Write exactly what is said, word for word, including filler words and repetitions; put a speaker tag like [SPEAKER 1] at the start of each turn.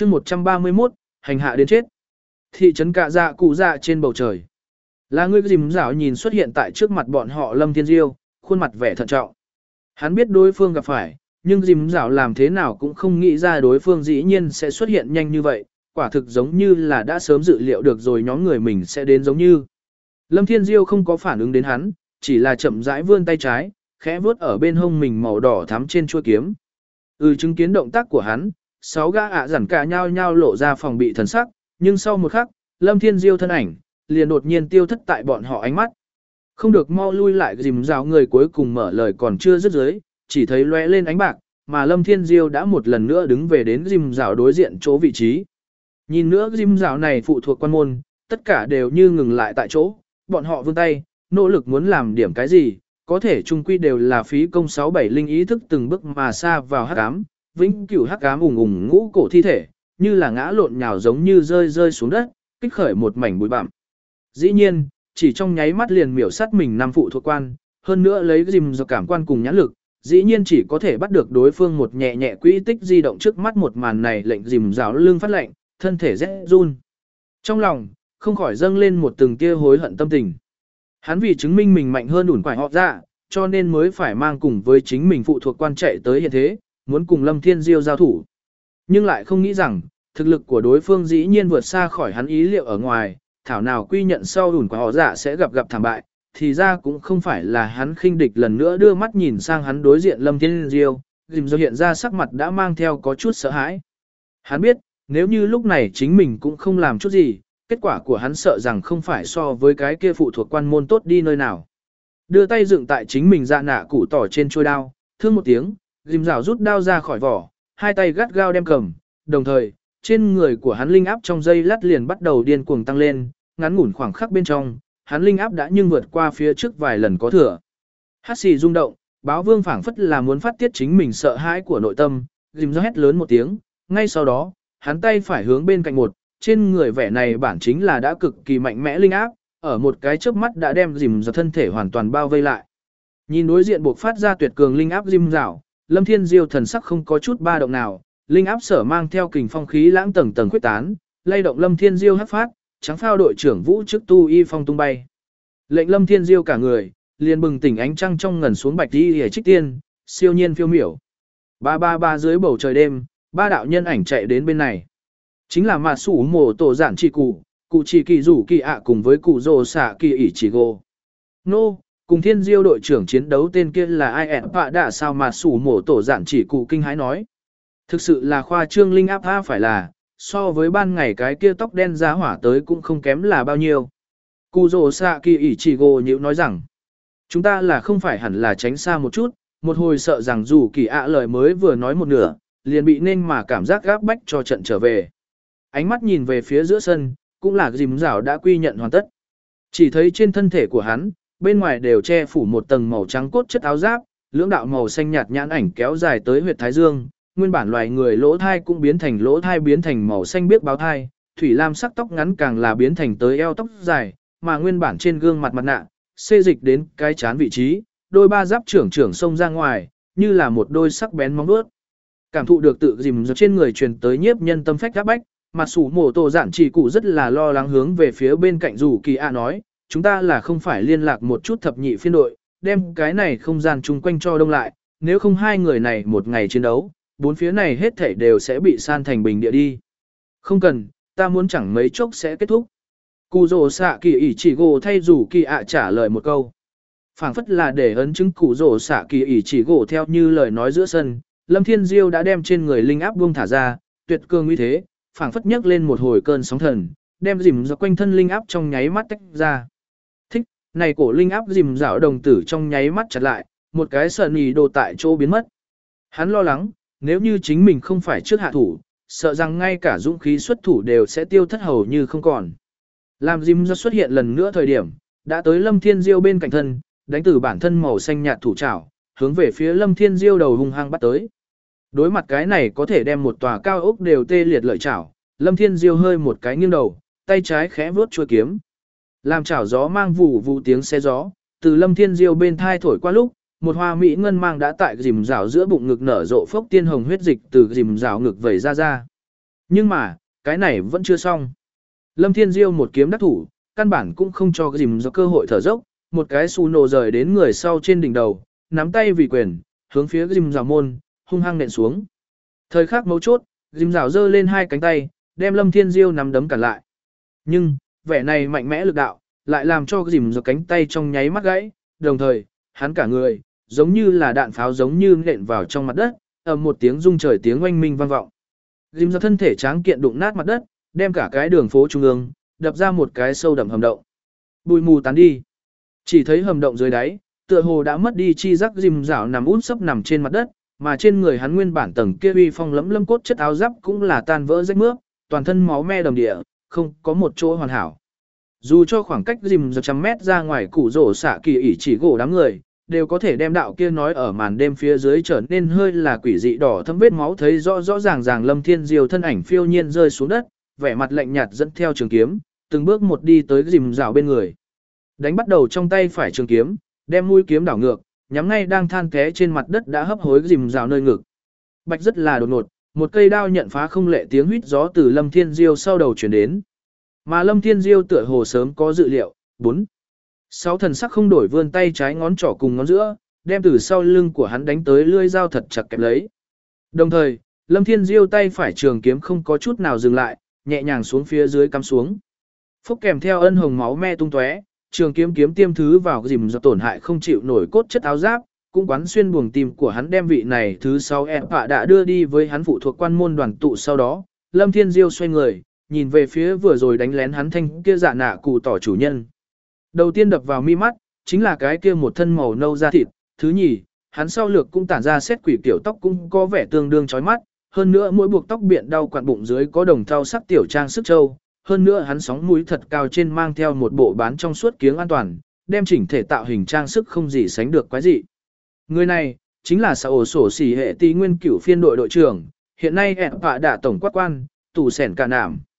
[SPEAKER 1] chương một trăm ba mươi mốt, hành hạ đến chết. Thị trấn Cạ Dạ Cụ Dạ trên bầu trời. Là người dìm dạo nhìn xuất hiện tại trước mặt bọn họ Lâm Thiên Diêu, khuôn mặt vẻ thận trọng. Hắn biết đối phương gặp phải, nhưng dìm dạo làm thế nào cũng không nghĩ ra đối phương dĩ nhiên sẽ xuất hiện nhanh như vậy, quả thực giống như là đã sớm dự liệu được rồi nhóm người mình sẽ đến giống như. Lâm Thiên Diêu không có phản ứng đến hắn, chỉ là chậm rãi vươn tay trái, khẽ vuốt ở bên hông mình màu đỏ thắm trên chuôi kiếm. Ừ, chứng kiến động tác của hắn, sáu gã ạ giản cả nhao nhao lộ ra phòng bị thần sắc, nhưng sau một khắc, Lâm Thiên Diêu thân ảnh liền đột nhiên tiêu thất tại bọn họ ánh mắt. Không được mau lui lại, dìm rào người cuối cùng mở lời còn chưa dứt dưới, chỉ thấy lóe lên ánh bạc, mà Lâm Thiên Diêu đã một lần nữa đứng về đến dìm rào đối diện chỗ vị trí. Nhìn nữa dìm rào này phụ thuộc quan môn, tất cả đều như ngừng lại tại chỗ, bọn họ vươn tay, nỗ lực muốn làm điểm cái gì, có thể chung quy đều là phí công sáu bảy linh ý thức từng bước mà xa vào hắc ám, vĩnh cửu hắc ám ùng ùng ngũ cổ thi thể, như là ngã lộn nhào giống như rơi rơi xuống đất, kích khởi một mảnh bụi bặm. Dĩ nhiên, chỉ trong nháy mắt liền miểu sát mình năm phụ thuộc quan, hơn nữa lấy dìm do cảm quan cùng nhãn lực, dĩ nhiên chỉ có thể bắt được đối phương một nhẹ nhẹ quỹ tích di động trước mắt một màn này lệnh dìm rào lưng phát lạnh, thân thể rẽ run. Trong lòng, không khỏi dâng lên một từng tia hối hận tâm tình. Hắn vì chứng minh mình mạnh hơn ủn quải họ ra, cho nên mới phải mang cùng với chính mình phụ thuộc quan chạy tới hiện thế, muốn cùng Lâm Thiên Diêu giao thủ. Nhưng lại không nghĩ rằng, thực lực của đối phương dĩ nhiên vượt xa khỏi hắn ý liệu ở ngoài, thảo nào quy nhận sau ủn quải họ dạ sẽ gặp gặp thảm bại, thì ra cũng không phải là hắn khinh địch lần nữa đưa mắt nhìn sang hắn đối diện Lâm Thiên Diêu, dìm do hiện ra sắc mặt đã mang theo có chút sợ hãi. Hắn biết, nếu như lúc này chính mình cũng không làm chút gì, kết quả của hắn sợ rằng không phải so với cái kia phụ thuộc quan môn tốt đi nơi nào. Đưa tay dựng tại chính mình dạ nạ củ tỏ trên trôi đao, thương một tiếng, dìm rào rút đao ra khỏi vỏ, hai tay gắt gao đem cầm, đồng thời, trên người của hắn linh áp trong dây lát liền bắt đầu điên cuồng tăng lên, ngắn ngủn khoảng khắc bên trong, hắn linh áp đã nhưng vượt qua phía trước vài lần có thừa. Hắc xì rung động, báo vương phảng phất là muốn phát tiết chính mình sợ hãi của nội tâm, dìm ra hét lớn một tiếng, ngay sau đó, hắn tay phải hướng bên cạnh một, trên người vẻ này bản chính là đã cực kỳ mạnh mẽ linh áp, ở một cái chớp mắt đã đem dìm ra thân thể hoàn toàn bao vây lại. Nhìn đối diện buộc phát ra tuyệt cường linh áp dìm rảo, Lâm Thiên Diêu thần sắc không có chút ba động nào, linh áp sở mang theo kình phong khí lãng tầng tầng quyết tán, lay động Lâm Thiên Diêu hắc phát, trắng phao đội trưởng Vũ trước tu y phong tung bay. Lệnh Lâm Thiên Diêu cả người, liền bừng tỉnh ánh trăng trong ngần xuống bạch đi hề trích tiên, siêu nhiên phiêu miểu. Ba ba ba dưới bầu trời đêm, ba đạo nhân ảnh chạy đến bên này. Chính là mà sủ mổ tổ giản chỉ cụ, cụ chỉ kỳ rủ kỳ ạ cùng với cụ rồ xạ kỳ ỉ chỉ gồ. Nô, cùng Thiên Diêu đội trưởng chiến đấu tên kia là ai ẹn bạ đã sao mà sủ mổ tổ giản chỉ cụ kinh hãi nói. Thực sự là khoa trương linh áp tha phải là, so với ban ngày cái kia tóc đen giá hỏa tới cũng không kém là bao nhiêu. Cụ rồ xạ kỳ ỉ chỉ gồ nhịu nói rằng, chúng ta là không phải hẳn là tránh xa một chút, một hồi sợ rằng dù kỳ ạ lời mới vừa nói một nửa, liền bị nên mà cảm giác gáp bách cho trận trở về. Ánh mắt nhìn về phía giữa sân, cũng là dìm rào đã quy nhận hoàn tất. Chỉ thấy trên thân thể của hắn, bên ngoài đều che phủ một tầng màu trắng cốt chất áo giáp, lưỡng đạo màu xanh nhạt nhãn ảnh kéo dài tới huyệt thái dương, nguyên bản loài người lỗ thai cũng biến thành lỗ thai biến thành màu xanh biếc báo thai, thủy lam sắc tóc ngắn càng là biến thành tới eo tóc dài, mà nguyên bản trên gương mặt mặt nạ, xê dịch đến cái chán vị trí, đôi ba giáp trưởng trưởng xông ra ngoài, như là một đôi sắc bén móng vuốt. Cảm thụ được tự dìm dập trên người truyền tới nhiếp nhân tâm phách áp bách, mặt sủ mổ tổ giản chỉ cụ rất là lo lắng hướng về phía bên cạnh rủ kỳ ạ nói, chúng ta là không phải liên lạc một chút thập nhị phiên đội, đem cái này không gian chung quanh cho đông lại, nếu không hai người này một ngày chiến đấu, bốn phía này hết thảy đều sẽ bị san thành bình địa đi. Không cần, ta muốn chẳng mấy chốc sẽ kết thúc. Cụ rồ xạ kỳ ỉ chỉ gồ thay rủ kỳ ạ trả lời một câu. Phảng phất là để ấn chứng cụ rồ xạ kỳ ỉ chỉ gồ theo như lời nói giữa sân, Lâm Thiên Diêu đã đem trên người linh áp buông thả ra, tuyệt cường uy thế, phảng phất nhấc lên một hồi cơn sóng thần, đem dìm ra quanh thân linh áp trong nháy mắt tách ra. Thích, này cổ linh áp dìm dạo đồng tử trong nháy mắt chặt lại, một cái sờn ý đồ tại chỗ biến mất. Hắn lo lắng, nếu như chính mình không phải trước hạ thủ, sợ rằng ngay cả dũng khí xuất thủ đều sẽ tiêu thất hầu như không còn. Làm dìm ra xuất hiện lần nữa thời điểm, đã tới Lâm Thiên Diêu bên cạnh thân, đánh từ bản thân màu xanh nhạt thủ trảo, hướng về phía Lâm Thiên Diêu đầu hung hăng bắt tới. Đối mặt cái này có thể đem một tòa cao ốc đều tê liệt lợi chảo, Lâm Thiên Diêu hơi một cái nghiêng đầu, tay trái khẽ vuốt chuôi kiếm. Làm chảo gió mang vụ vụ tiếng xe gió, từ Lâm Thiên Diêu bên thai thổi qua lúc, một hoa mỹ ngân mang đã tại rìm rào giữa bụng ngực nở rộ phốc tiên hồng huyết dịch từ rìm rào ngực vẩy ra ra. Nhưng mà, cái này vẫn chưa xong. Lâm Thiên Diêu một kiếm đắc thủ, căn bản cũng không cho dìm do cơ hội thở dốc, một cái xù nổ rời đến người sau trên đỉnh đầu, nắm tay vì quyền, hướng phía dìm rào môn, hung hăng nện xuống. Thời khắc mấu chốt, dìm rào giơ lên hai cánh tay, đem Lâm Thiên Diêu nắm đấm cản lại. Nhưng, vẻ này mạnh mẽ lực đạo, lại làm cho dìm do cánh tay trong nháy mắt gãy, đồng thời, hắn cả người, giống như là đạn pháo giống như nện vào trong mặt đất, ầm một tiếng rung trời tiếng oanh minh vang vọng. Dìm do thân thể tráng kiện đụng nát mặt đất, đem cả cái đường phố trung ương, đập ra một cái sâu đậm hầm động. Bụi mù tán đi. Chỉ thấy hầm động dưới đáy, tựa hồ đã mất đi chi giác dìm rảo nằm út sấp nằm trên mặt đất, mà trên người hắn nguyên bản tầng kia uy phong lẫm lâm cốt chất áo giáp cũng là tan vỡ rách mướp, toàn thân máu me đầm địa, không có một chỗ hoàn hảo. Dù cho khoảng cách dìm giờ trăm mét ra ngoài củ rổ xạ kỳ ỉ chỉ gỗ đám người, đều có thể đem đạo kia nói ở màn đêm phía dưới trở nên hơi là quỷ dị đỏ thâm vết máu thấy rõ rõ ràng ràng Lâm Thiên Diêu thân ảnh phiêu nhiên rơi xuống đất, vẻ mặt lạnh nhạt dẫn theo trường kiếm, từng bước một đi tới dìm rào bên người. Đánh bắt đầu trong tay phải trường kiếm, đem mũi kiếm đảo ngược, nhắm ngay đang than té trên mặt đất đã hấp hối dìm rào nơi ngực. Bạch rất là đột ngột, một cây đao nhận phá không lệ tiếng huýt gió từ Lâm Thiên Diêu sau đầu chuyển đến. Mà Lâm Thiên Diêu tựa hồ sớm có dự liệu, bốn. Sáu thần sắc không đổi vươn tay trái ngón trỏ cùng ngón giữa, đem từ sau lưng của hắn đánh tới lưỡi dao thật chặt kẹp lấy. Đồng thời, Lâm Thiên Diêu tay phải trường kiếm không có chút nào dừng lại, nhẹ nhàng xuống phía dưới cắm xuống. Phúc kèm theo ân hồng máu me tung tóe, trường kiếm kiếm tiêm thứ vào dìm do tổn hại không chịu nổi cốt chất áo giáp, cũng quán xuyên buồng tim của hắn đem vị này thứ sáu em phạ đã đưa đi với hắn phụ thuộc quan môn đoàn tụ sau đó. Lâm Thiên Diêu xoay người, nhìn về phía vừa rồi đánh lén hắn thanh kia dạ nạ cụ tỏ chủ nhân. Đầu tiên đập vào mi mắt, chính là cái kia một thân màu nâu da thịt, thứ nhì, hắn sau lược cũng tản ra xét quỷ kiểu tóc cũng có vẻ tương đương chói mắt, hơn nữa mỗi buộc tóc biện đau quặn bụng dưới có đồng thau sắc tiểu trang sức châu, hơn nữa hắn sóng mũi thật cao trên mang theo một bộ bán trong suốt kiếng an toàn, đem chỉnh thể tạo hình trang sức không gì sánh được quái dị. Người này, chính là Sào Sổ Xỉ hệ tí nguyên cửu phiên đội đội trưởng, hiện nay ẹn phạ đã tổng quát quan, tù sẻn cả nảm.